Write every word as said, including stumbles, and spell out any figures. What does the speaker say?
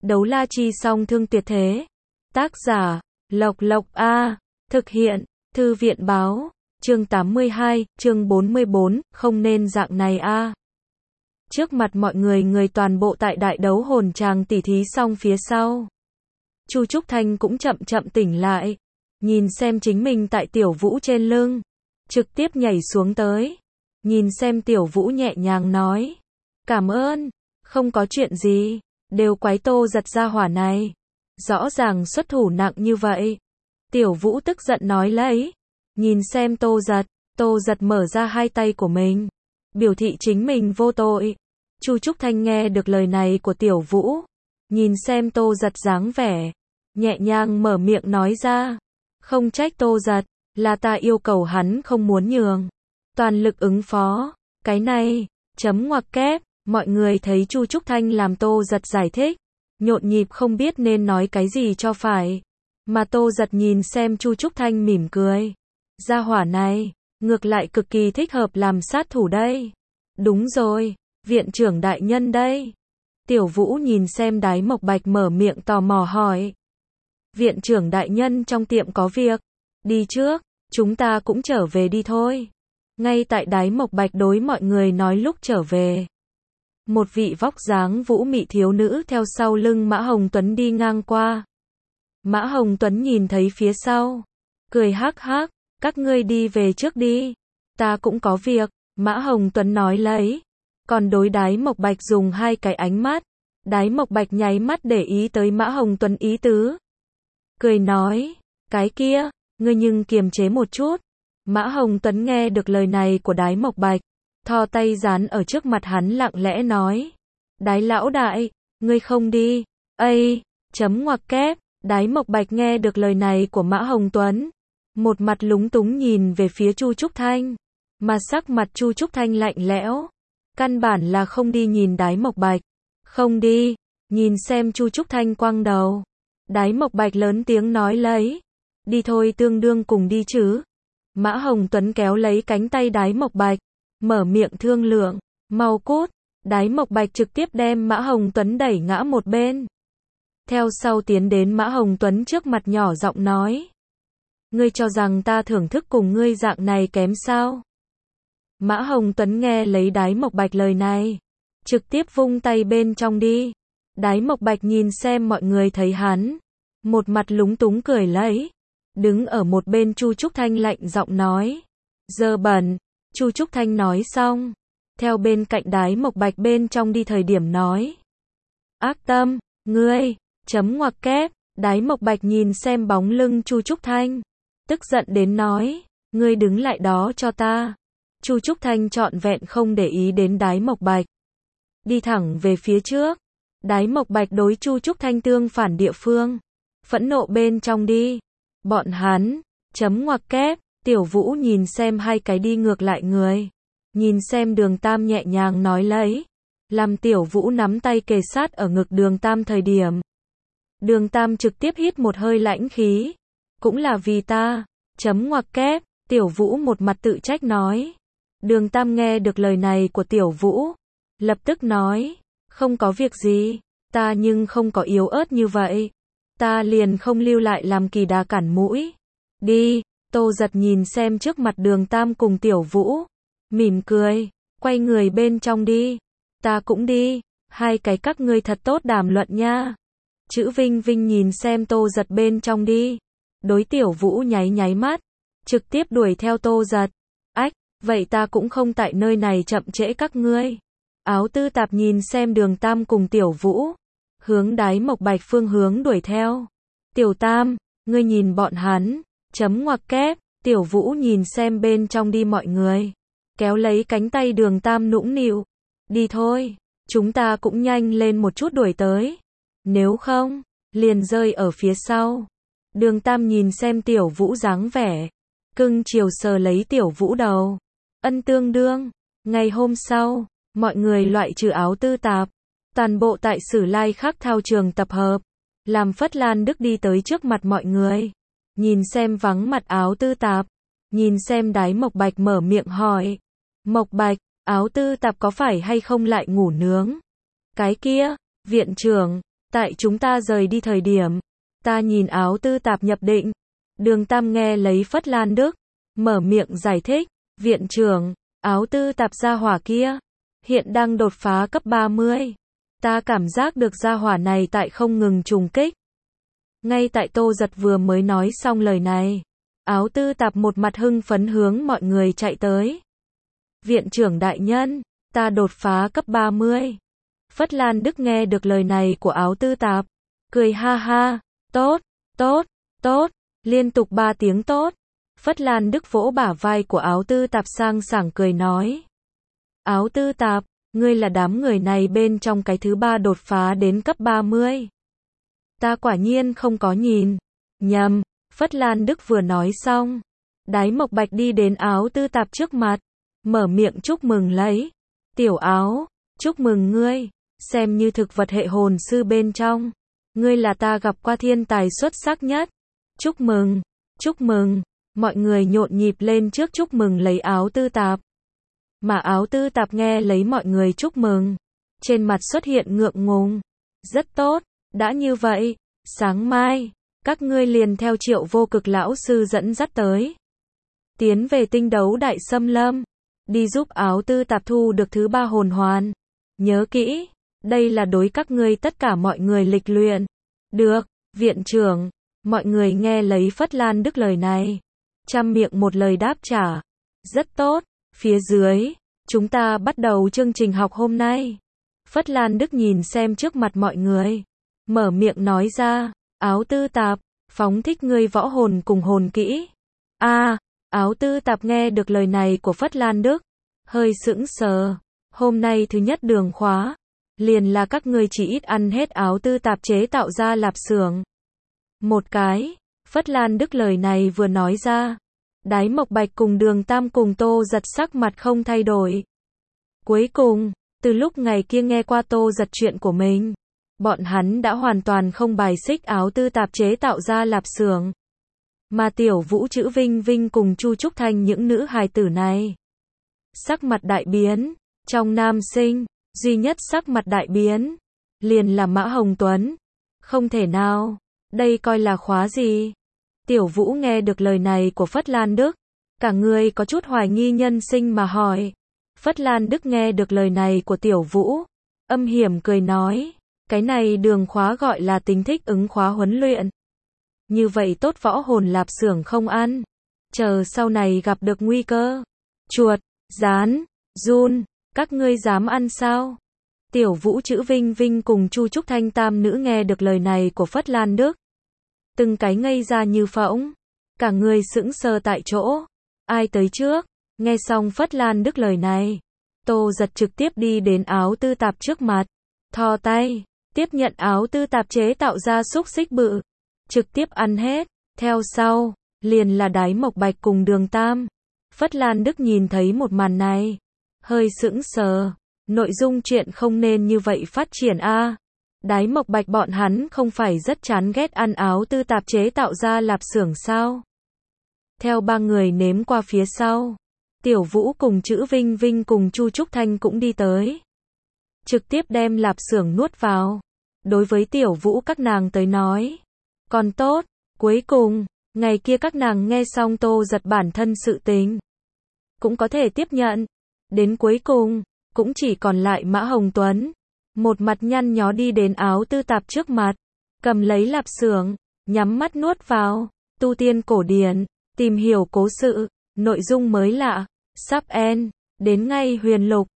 Đấu la chi song thương tuyệt thế. Tác giả, Lộc Lộc A. Thực hiện, Thư viện báo. Chương tám mươi hai, chương bốn mươi bốn, không nên dạng này a. Trước mặt mọi người người toàn bộ tại đại đấu hồn tràng tỉ thí xong phía sau. Chu Trúc Thanh cũng chậm chậm tỉnh lại. Nhìn xem chính mình tại Tiểu Vũ trên lưng. Trực tiếp nhảy xuống tới. Nhìn xem Tiểu Vũ nhẹ nhàng nói. Cảm ơn, không có chuyện gì. Đều quái Tô Giật ra hỏa này. Rõ ràng xuất thủ nặng như vậy. Tiểu Vũ tức giận nói lấy. Nhìn xem Tô Giật. Tô Giật mở ra hai tay của mình. Biểu thị chính mình vô tội. Chu Trúc Thanh nghe được lời này của Tiểu Vũ. Nhìn xem Tô Giật dáng vẻ. Nhẹ nhàng mở miệng nói ra. Không trách Tô Giật. Là ta yêu cầu hắn không muốn nhường. Toàn lực ứng phó. Cái này. Chấm ngoặc kép. Mọi người thấy Chu Trúc Thanh làm Tô Giật giải thích. Nhộn nhịp không biết nên nói cái gì cho phải. Mà Tô Giật nhìn xem Chu Trúc Thanh mỉm cười. Gia hỏa này. Ngược lại cực kỳ thích hợp làm sát thủ đây. Đúng rồi. Viện trưởng đại nhân đây. Tiểu Vũ nhìn xem Đái Mộc Bạch mở miệng tò mò hỏi. Viện trưởng đại nhân trong tiệm có việc. Đi trước. Chúng ta cũng trở về đi thôi. Ngay tại Đái Mộc Bạch đối mọi người nói lúc trở về. Một vị vóc dáng vũ mị thiếu nữ theo sau lưng Mã Hồng Tuấn đi ngang qua. Mã Hồng Tuấn nhìn thấy phía sau. Cười hắc hắc. Các ngươi đi về trước đi. Ta cũng có việc. Mã Hồng Tuấn nói lấy. Còn đối Đái Mộc Bạch dùng hai cái ánh mắt. Đái Mộc Bạch nháy mắt để ý tới Mã Hồng Tuấn ý tứ. Cười nói. Cái kia. Ngươi nhưng kiềm chế một chút. Mã Hồng Tuấn nghe được lời này của Đái Mộc Bạch. Thò tay dán ở trước mặt hắn lặng lẽ nói. Đái lão đại. Ngươi không đi. Ây. Chấm ngoặc kép. Đái Mộc Bạch nghe được lời này của Mã Hồng Tuấn. Một mặt lúng túng nhìn về phía Chu Trúc Thanh. Mà sắc mặt Chu Trúc Thanh lạnh lẽo. Căn bản là không đi nhìn Đái Mộc Bạch. Không đi. Nhìn xem Chu Trúc Thanh quăng đầu. Đái Mộc Bạch lớn tiếng nói lấy. Đi thôi tương đương cùng đi chứ. Mã Hồng Tuấn kéo lấy cánh tay Đái Mộc Bạch. Mở miệng thương lượng. Mau cút. Đái Mộc Bạch trực tiếp đem Mã Hồng Tuấn đẩy ngã một bên. Theo sau tiến đến Mã Hồng Tuấn trước mặt nhỏ giọng nói. Ngươi cho rằng ta thưởng thức cùng ngươi dạng này kém sao? Mã Hồng Tuấn nghe lấy Đái Mộc Bạch lời này. Trực tiếp vung tay bên trong đi. Đái Mộc Bạch nhìn xem mọi người thấy hắn. Một mặt lúng túng cười lấy. Đứng ở một bên Chu Trúc Thanh lạnh giọng nói. Dơ bẩn. Chu Trúc Thanh nói xong. Theo bên cạnh Đái Mộc Bạch bên trong đi thời điểm nói. Ác tâm, ngươi, chấm ngoặc kép. Đái Mộc Bạch nhìn xem bóng lưng Chu Trúc Thanh. Tức giận đến nói. Ngươi đứng lại đó cho ta. Chu Trúc Thanh trọn vẹn không để ý đến Đái Mộc Bạch. Đi thẳng về phía trước. Đái Mộc Bạch đối Chu Trúc Thanh tương phản địa phương. Phẫn nộ bên trong đi. Bọn hắn, chấm ngoặc kép. Tiểu Vũ nhìn xem hai cái đi ngược lại người. Nhìn xem Đường Tam nhẹ nhàng nói lấy. Làm Tiểu Vũ nắm tay kề sát ở ngực Đường Tam thời điểm. Đường Tam trực tiếp hít một hơi lãnh khí. Cũng là vì ta. Chấm ngoặc kép. Tiểu Vũ một mặt tự trách nói. Đường Tam nghe được lời này của Tiểu Vũ. Lập tức nói. Không có việc gì. Ta nhưng không có yếu ớt như vậy. Ta liền không lưu lại làm kỳ đà cản mũi. Đi. Tô Giật nhìn xem trước mặt Đường Tam cùng Tiểu Vũ. Mỉm cười. Quay người bên trong đi. Ta cũng đi. Hai cái các ngươi thật tốt đàm luận nha. Chữ Vinh Vinh nhìn xem Tô Giật bên trong đi. Đối Tiểu Vũ nháy nháy mắt. Trực tiếp đuổi theo Tô Giật. Ách, vậy ta cũng không tại nơi này chậm trễ các ngươi. Áo Tư Tạp nhìn xem Đường Tam cùng Tiểu Vũ. Hướng Đái Mộc Bạch phương hướng đuổi theo. Tiểu Tam, ngươi nhìn bọn hắn. Chấm ngoặc kép. Tiểu Vũ nhìn xem bên trong đi mọi người. Kéo lấy cánh tay Đường Tam nũng nịu. Đi thôi. Chúng ta cũng nhanh lên một chút đuổi tới. Nếu không, liền rơi ở phía sau. Đường Tam nhìn xem Tiểu Vũ dáng vẻ. Cưng chiều sờ lấy Tiểu Vũ đầu. Ân tương đương. Ngày hôm sau, mọi người loại trừ Áo Tư Tạp. Toàn bộ tại Sử Lai Khắc thao trường tập hợp. Làm Phất Lan Đức đi tới trước mặt mọi người. Nhìn xem vắng mặt Áo Tư Tạp. Nhìn xem Đái Mộc Bạch mở miệng hỏi. Mộc Bạch, Áo Tư Tạp có phải hay không lại ngủ nướng? Cái kia, viện trưởng, Tại chúng ta rời đi thời điểm, ta nhìn Áo Tư Tạp nhập định. Đường Tam nghe lấy Phất Lan Đức, mở miệng giải thích, viện trưởng, Áo Tư Tạp gia hỏa kia, hiện đang đột phá cấp ba mươi. Ta cảm giác được gia hỏa này tại không ngừng trùng kích. Ngay tại Tô Giật vừa mới nói xong lời này, Áo Tư Tạp một mặt hưng phấn hướng mọi người chạy tới. Viện trưởng đại nhân, ta đột phá cấp ba mươi. Phất Lan Đức nghe được lời này của Áo Tư Tạp, cười ha ha, tốt, tốt, tốt, liên tục ba tiếng tốt. Phất Lan Đức vỗ bả vai của Áo Tư Tạp sang sảng cười nói. Áo Tư Tạp, ngươi là đám người này bên trong cái thứ ba đột phá đến cấp ba mươi. Ta quả nhiên không có nhìn nhầm. Phất Lan Đức vừa nói xong, Đái Mộc Bạch đi đến Áo Tư Tạp trước mặt, mở miệng chúc mừng lấy. Tiểu Áo, chúc mừng ngươi, xem như thực vật hệ hồn sư bên trong, ngươi là ta gặp qua thiên tài xuất sắc nhất. Chúc mừng, chúc mừng, mọi người nhộn nhịp lên trước chúc mừng lấy Áo Tư Tạp. Mà Áo Tư Tạp nghe lấy mọi người chúc mừng, trên mặt xuất hiện ngượng ngùng. Rất tốt, đã như vậy, sáng mai, các ngươi liền theo Triệu Vô Cực lão sư dẫn dắt tới. Tiến về tinh đấu đại xâm lâm, đi giúp Áo Tư Tạp thu được thứ ba hồn hoàn. Nhớ kỹ, đây là đối các ngươi tất cả mọi người lịch luyện. Được, viện trưởng, mọi người nghe lấy Phất Lan Đức lời này, trăm miệng một lời đáp trả. Rất tốt, phía dưới, chúng ta bắt đầu chương trình học hôm nay. Phất Lan Đức nhìn xem trước mặt mọi người, mở miệng nói ra, Áo Tư Tạp, phóng thích ngươi võ hồn cùng hồn kỹ. A, à, Áo Tư Tạp nghe được lời này của Phất Lan Đức, hơi sững sờ. Hôm nay thứ nhất đường khóa, liền là các ngươi chỉ ít ăn hết Áo Tư Tạp chế tạo ra lạp xưởng. Một cái, Phất Lan Đức lời này vừa nói ra, Đái Mộc Bạch cùng Đường Tam cùng Tô Giật sắc mặt không thay đổi. Cuối cùng, từ lúc ngày kia nghe qua Tô Giật chuyện của mình, bọn hắn đã hoàn toàn không bài xích Áo Tư Tạp chế tạo ra lạp xưởng. Mà Tiểu Vũ Chữ Vinh Vinh cùng Chu Trúc Thanh những nữ hài tử này, sắc mặt đại biến. Trong nam sinh, duy nhất sắc mặt đại biến, liền là Mã Hồng Tuấn. Không thể nào, đây coi là khóa gì? Tiểu Vũ nghe được lời này của Phất Lan Đức, cả người có chút hoài nghi nhân sinh mà hỏi. Phất Lan Đức nghe được lời này của Tiểu Vũ, âm hiểm cười nói, cái này đường khóa gọi là tính thích ứng khóa huấn luyện. Như vậy tốt võ hồn lạp xưởng không ăn, chờ sau này gặp được nguy cơ, chuột, gián, giun, các ngươi dám ăn sao? Tiểu Vũ Chữ Vinh Vinh cùng Chu Trúc Thanh tam nữ nghe được lời này của Phất Lan Đức, từng cái ngây ra như phỗng, cả người sững sờ tại chỗ. Ai tới trước? Nghe xong Phất Lan Đức lời này, Tô Giật trực tiếp đi đến Áo Tư Tạp trước mặt, thò tay, tiếp nhận Áo Tư Tạp chế tạo ra xúc xích bự, trực tiếp ăn hết. Theo sau, liền là Đái Mộc Bạch cùng Đường Tam. Phất Lan Đức nhìn thấy một màn này, hơi sững sờ, nội dung chuyện không nên như vậy phát triển a. À. Đái Mộc Bạch bọn hắn không phải rất chán ghét ăn Áo Tư Tạp chế tạo ra lạp xưởng sao? Theo ba người nếm qua phía sau, Tiểu Vũ cùng Chữ Vinh Vinh cùng Chu Trúc Thanh cũng đi tới, trực tiếp đem lạp xưởng nuốt vào. Đối với Tiểu Vũ các nàng tới nói, còn tốt, cuối cùng, ngày kia các nàng nghe xong Tô Giật bản thân sự tình, cũng có thể tiếp nhận. Đến cuối cùng, cũng chỉ còn lại Mã Hồng Tuấn, một mặt nhăn nhó đi đến Áo Tư Tạp trước mặt, cầm lấy lạp xưởng, nhắm mắt nuốt vào. Tu tiên cổ điển, tìm hiểu cố sự, nội dung mới lạ, sắp end, đến ngay huyền lục.